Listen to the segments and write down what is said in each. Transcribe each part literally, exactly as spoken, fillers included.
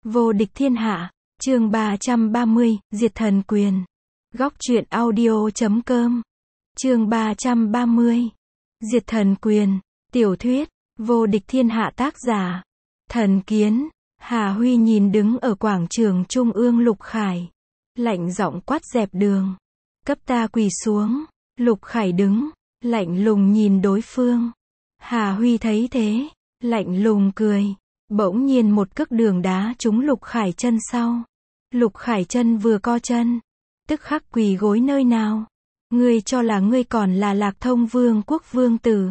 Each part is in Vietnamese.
Vô địch thiên hạ, chương ba trăm ba mươi, diệt thần quyền. Góc truyện audio chấm com. Chương ba trăm ba mươi. Diệt thần quyền. Tiểu thuyết, Vô địch thiên hạ tác giả. Thần Kiến. Hà Huy nhìn đứng ở quảng trường trung ương Lục Khải. Lạnh giọng quát dẹp đường. Cấp ta quỳ xuống. Lục Khải đứng, lạnh lùng nhìn đối phương. Hà Huy thấy thế, lạnh lùng cười. Bỗng nhiên một cước đường đá trúng Lục Khải chân sau. Lục Khải chân vừa co chân, tức khắc quỳ gối nơi nào. Ngươi cho là ngươi còn là Lạc Thông Vương quốc vương tử.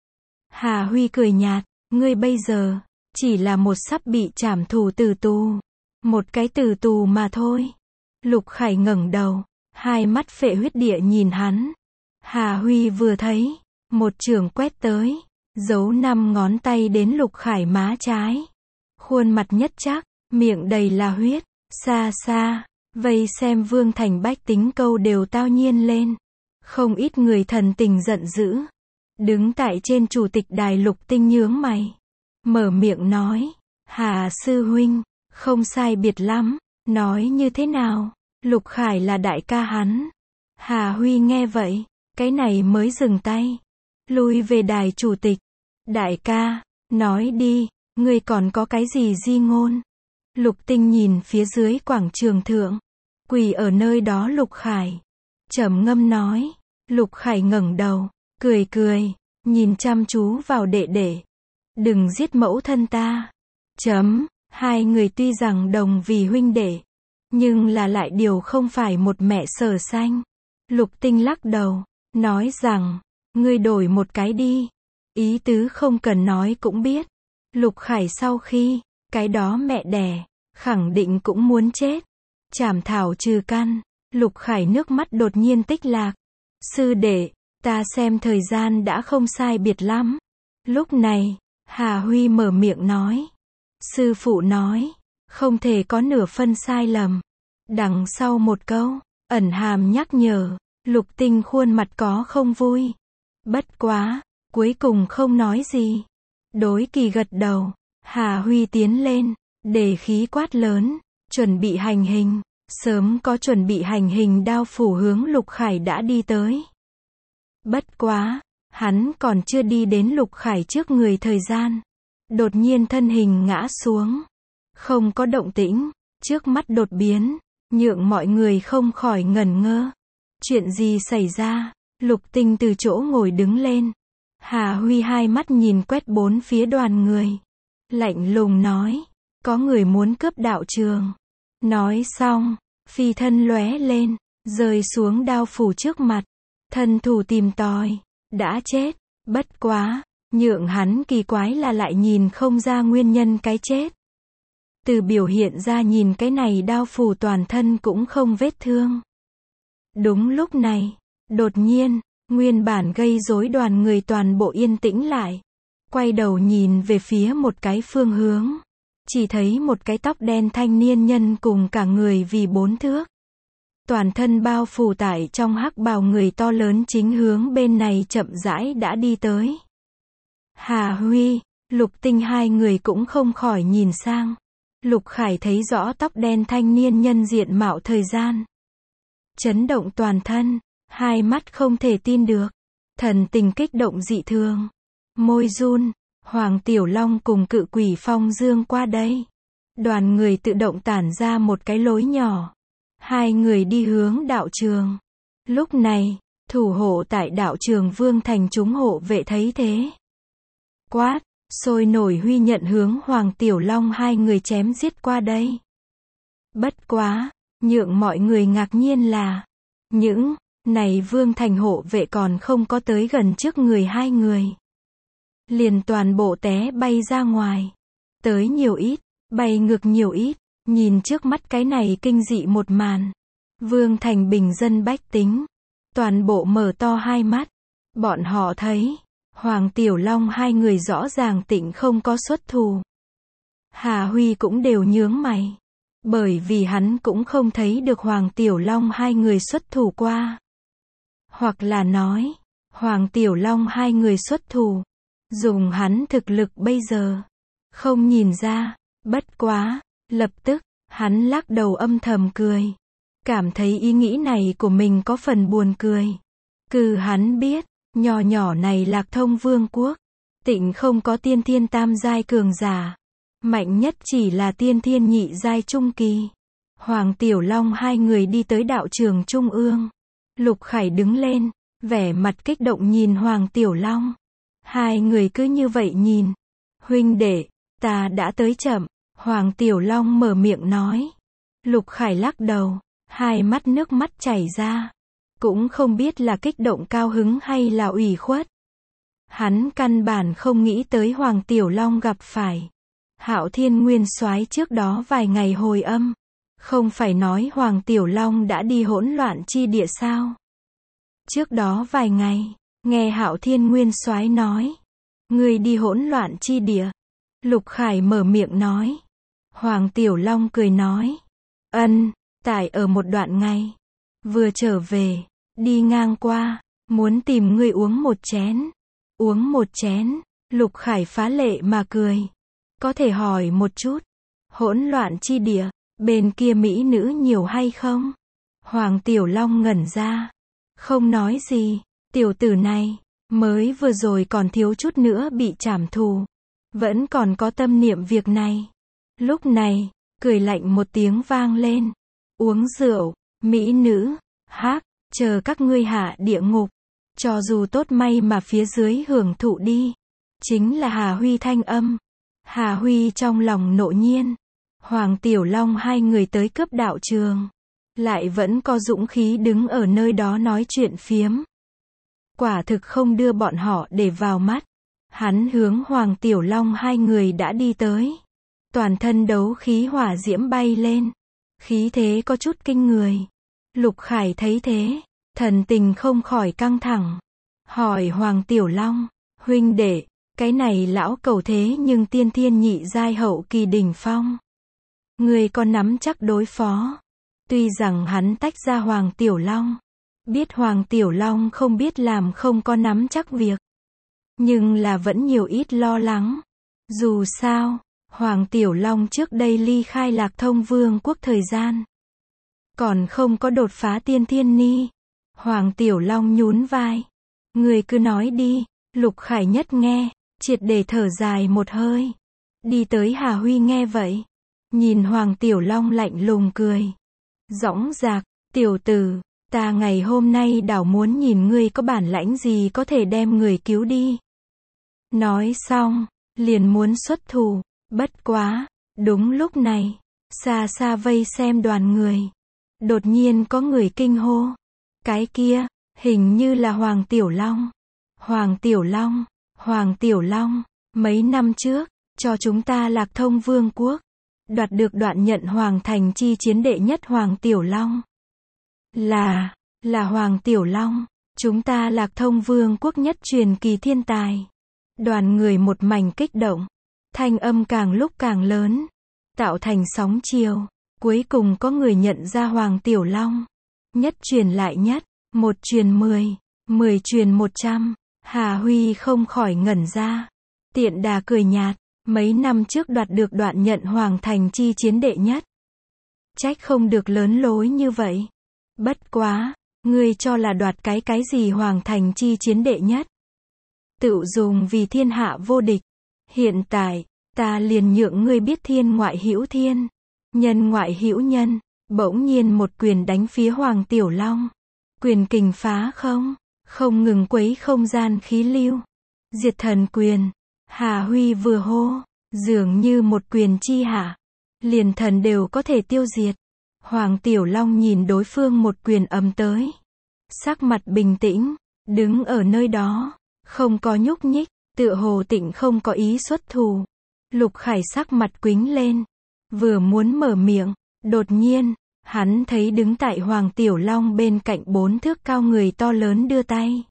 Hà Huy cười nhạt, ngươi bây giờ chỉ là một sắp bị trảm thủ tử tù. Một cái tử tù mà thôi. Lục Khải ngẩng đầu, hai mắt phệ huyết địa nhìn hắn. Hà Huy vừa thấy, một chưởng quét tới, giấu năm ngón tay đến Lục Khải má trái. Khuôn mặt nhất chắc, miệng đầy là huyết, xa xa, vây xem Vương thành bách tính câu đều tao nhiên lên. Không ít người thần tình giận dữ. Đứng tại trên chủ tịch đài Lục Tinh nhướng mày. Mở miệng nói, Hà sư huynh, không sai biệt lắm, nói như thế nào, Lục Khải là đại ca hắn. Hà Huy nghe vậy, cái này mới dừng tay. Lui về đài chủ tịch. Đại ca, nói đi, ngươi còn có cái gì di ngôn? Lục Tinh nhìn phía dưới quảng trường thượng. Quỳ ở nơi đó Lục Khải. Trầm ngâm nói. Lục Khải ngẩng đầu, cười cười, nhìn chăm chú vào đệ đệ. Đừng giết mẫu thân ta. Chấm, hai người tuy rằng đồng vì huynh đệ, nhưng là lại điều không phải một mẹ sở sanh. Lục Tinh lắc đầu, nói rằng, ngươi đổi một cái đi. Ý tứ không cần nói cũng biết. Lục Khải sau khi, cái đó mẹ đẻ, khẳng định cũng muốn chết. Trảm thảo trừ căn. Lục Khải nước mắt đột nhiên tích lạc. Sư đệ, ta xem thời gian đã không sai biệt lắm. Lúc này, Hà Huy mở miệng nói. Sư phụ nói, không thể có nửa phân sai lầm. Đằng sau một câu, ẩn hàm nhắc nhở. Lục Tinh khuôn mặt có không vui. Bất quá, cuối cùng không nói gì. Đối Kỳ gật đầu. Hà Huy tiến lên, để khí quát lớn, chuẩn bị hành hình. Sớm có chuẩn bị hành hình đao phủ hướng Lục Khải đã đi tới. Bất quá, hắn còn chưa đi đến Lục Khải trước người thời gian. Đột nhiên thân hình ngã xuống. Không có động tĩnh, trước mắt đột biến, nhượng mọi người không khỏi ngẩn ngơ. Chuyện gì xảy ra? Lục Tinh từ chỗ ngồi đứng lên. Hà Huy hai mắt nhìn quét bốn phía đoàn người. Lạnh lùng nói, có người muốn cướp đạo trường. Nói xong, phi thân lóe lên, rơi xuống đao phủ trước mặt. Thân thủ tìm tòi, đã chết. Bất quá, nhượng hắn kỳ quái là lại nhìn không ra nguyên nhân cái chết. Từ biểu hiện ra nhìn cái này đao phủ toàn thân cũng không vết thương. Đúng lúc này, đột nhiên, nguyên bản gây rối đoàn người toàn bộ yên tĩnh lại. Quay đầu nhìn về phía một cái phương hướng. Chỉ thấy một cái tóc đen thanh niên nhân cùng cả người vì bốn thước. Toàn thân bao phủ tại trong hắc bào người to lớn chính hướng bên này chậm rãi đã đi tới. Hà Huy, Lục Tinh hai người cũng không khỏi nhìn sang. Lục Khải thấy rõ tóc đen thanh niên nhân diện mạo thời gian. Chấn động toàn thân, hai mắt không thể tin được. Thần tình kích động dị thường. Môi run, Hoàng Tiểu Long cùng Cự Quỷ Phong Dương qua đây. Đoàn người tự động tản ra một cái lối nhỏ. Hai người đi hướng đạo trường. Lúc này, thủ hộ tại đạo trường Vương thành chúng hộ vệ thấy thế. Quát, sôi nổi huy nhận hướng Hoàng Tiểu Long hai người chém giết qua đây. Bất quá, nhượng mọi người ngạc nhiên là, những này Vương thành hộ vệ còn không có tới gần trước người hai người. Liền toàn bộ té bay ra ngoài. Tới nhiều ít, bay ngược nhiều ít. Nhìn trước mắt cái này kinh dị một màn. Vương thành bình dân bách tính. Toàn bộ mở to hai mắt. Bọn họ thấy, Hoàng Tiểu Long hai người rõ ràng tịnh không có xuất thủ. Hà Huy cũng đều nhướng mày. Bởi vì hắn cũng không thấy được Hoàng Tiểu Long hai người xuất thủ qua. Hoặc là nói, Hoàng Tiểu Long hai người xuất thủ. Dùng hắn thực lực bây giờ. Không nhìn ra. Bất quá, Lập tức, hắn lắc đầu âm thầm cười. Cảm thấy ý nghĩ này của mình có phần buồn cười. Cứ hắn biết, nhỏ nhỏ này Lạc Thông Vương quốc, tịnh không có tiên thiên tam giai cường giả. Mạnh nhất chỉ là tiên thiên nhị giai trung kỳ. Hoàng Tiểu Long hai người đi tới đạo trường trung ương. Lục Khải đứng lên, vẻ mặt kích động nhìn Hoàng Tiểu Long. Hai người cứ như vậy nhìn. Huynh đệ, ta đã tới chậm. Hoàng Tiểu Long mở miệng nói. Lục Khải lắc đầu, hai mắt nước mắt chảy ra. Cũng không biết là kích động cao hứng hay là ủy khuất. Hắn căn bản không nghĩ tới Hoàng Tiểu Long gặp phải Hạo Thiên Nguyên Soái trước đó vài ngày hồi âm. Không phải nói Hoàng Tiểu Long đã đi hỗn loạn chi địa sao? Trước đó vài ngày, nghe Hạo Thiên Nguyên Soái nói, người đi hỗn loạn chi địa. Lục Khải mở miệng nói. Hoàng Tiểu Long cười nói, ân, tại ở một đoạn ngày, vừa trở về, đi ngang qua, muốn tìm ngươi uống một chén. Uống một chén, Lục Khải phá lệ mà cười. Có thể hỏi một chút, hỗn loạn chi địa, bên kia mỹ nữ nhiều hay không? Hoàng Tiểu Long ngẩn ra, không nói gì. Tiểu tử này, mới vừa rồi còn thiếu chút nữa bị trảm thù, vẫn còn có tâm niệm việc này. Lúc này, cười lạnh một tiếng vang lên. Uống rượu, mỹ nữ, hắc, chờ các ngươi hạ địa ngục. Cho dù tốt may mà phía dưới hưởng thụ đi. Chính là Hà Huy thanh âm. Hà Huy trong lòng nộ nhiên. Hoàng Tiểu Long hai người tới cướp đạo trường. Lại vẫn có dũng khí đứng ở nơi đó nói chuyện phiếm. Quả thực không đưa bọn họ để vào mắt. Hắn hướng Hoàng Tiểu Long hai người đã đi tới. Toàn thân đấu khí hỏa diễm bay lên. Khí thế có chút kinh người. Lục Khải thấy thế, thần tình không khỏi căng thẳng. Hỏi Hoàng Tiểu Long, huynh đệ, cái này lão cầu thế nhưng tiên thiên nhị giai hậu kỳ đỉnh phong. Người có nắm chắc đối phó. Tuy rằng hắn tách ra Hoàng Tiểu Long. Biết Hoàng Tiểu Long không biết làm không có nắm chắc việc. Nhưng là vẫn nhiều ít lo lắng. Dù sao, Hoàng Tiểu Long trước đây ly khai Lạc Thông Vương quốc thời gian. Còn không có đột phá tiên thiên ni. Hoàng Tiểu Long nhún vai. Người cứ nói đi. Lục Khải nhất nghe, triệt để thở dài một hơi. Đi tới Hà Huy nghe vậy. Nhìn Hoàng Tiểu Long lạnh lùng cười. Dõng dạc, tiểu tử, ta ngày hôm nay đảo muốn nhìn ngươi có bản lãnh gì có thể đem người cứu đi. Nói xong, liền muốn xuất thủ. Bất quá, đúng lúc này, xa xa vây xem đoàn người. Đột nhiên có người kinh hô. Cái kia, hình như là Hoàng Tiểu Long. Hoàng Tiểu Long, Hoàng Tiểu Long, mấy năm trước, cho chúng ta Lạc Thông Vương quốc. Đoạt được đoạn nhận Hoàng Thành chi chiến đệ nhất Hoàng Tiểu Long. Là, là Hoàng Tiểu Long, chúng ta Lạc Thông Vương quốc nhất truyền kỳ thiên tài. Đoàn người một mảnh kích động. Thanh âm càng lúc càng lớn. Tạo thành sóng chiều. Cuối cùng có người nhận ra Hoàng Tiểu Long. Nhất truyền lại nhất. Một truyền mười. Mười truyền một trăm. Hà Huy không khỏi ngẩn ra. Tiện đà cười nhạt. Mấy năm trước đoạt được đoạn nhận Hoàng Thành chi chiến đệ nhất. Trách không được lớn lối như vậy. Bất quá. Ngươi cho là đoạt cái cái gì Hoàng Thành chi chiến đệ nhất. Tự dùng vì thiên hạ vô địch. Hiện tại, ta liền nhượng ngươi biết thiên ngoại hữu thiên, nhân ngoại hữu nhân. Bỗng nhiên một quyền đánh phía Hoàng Tiểu Long. Quyền kình phá không, không ngừng quấy không gian khí lưu. Diệt thần quyền. Hà Huy vừa hô, dường như một quyền chi hạ, liền thần đều có thể tiêu diệt. Hoàng Tiểu Long nhìn đối phương một quyền ầm tới. Sắc mặt bình tĩnh, đứng ở nơi đó, không có nhúc nhích, tựa hồ tịnh không có ý xuất thủ. Lục Khải sắc mặt quĩnh lên, vừa muốn mở miệng, đột nhiên, hắn thấy đứng tại Hoàng Tiểu Long bên cạnh bốn thước cao người to lớn đưa tay.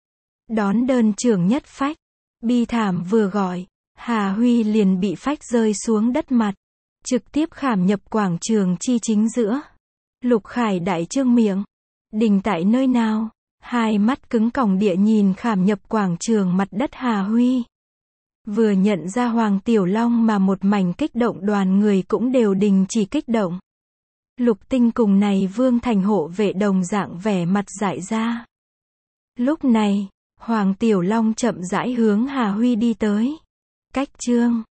Đón đơn trưởng nhất phách, bi thảm vừa gọi, Hà Huy liền bị phách rơi xuống đất mặt, trực tiếp khảm nhập quảng trường chi chính giữa. Lục Khải đại trương miệng, đình tại nơi nào? Hai mắt cứng còng địa nhìn khảm nhập quảng trường mặt đất Hà Huy. Vừa nhận ra Hoàng Tiểu Long mà một mảnh kích động, đoàn người cũng đều đình chỉ kích động. Lục Tinh cùng này Vương Thành hộ vệ đồng dạng vẻ mặt dại ra. Lúc này, Hoàng Tiểu Long chậm rãi hướng Hà Huy đi tới. Cách chương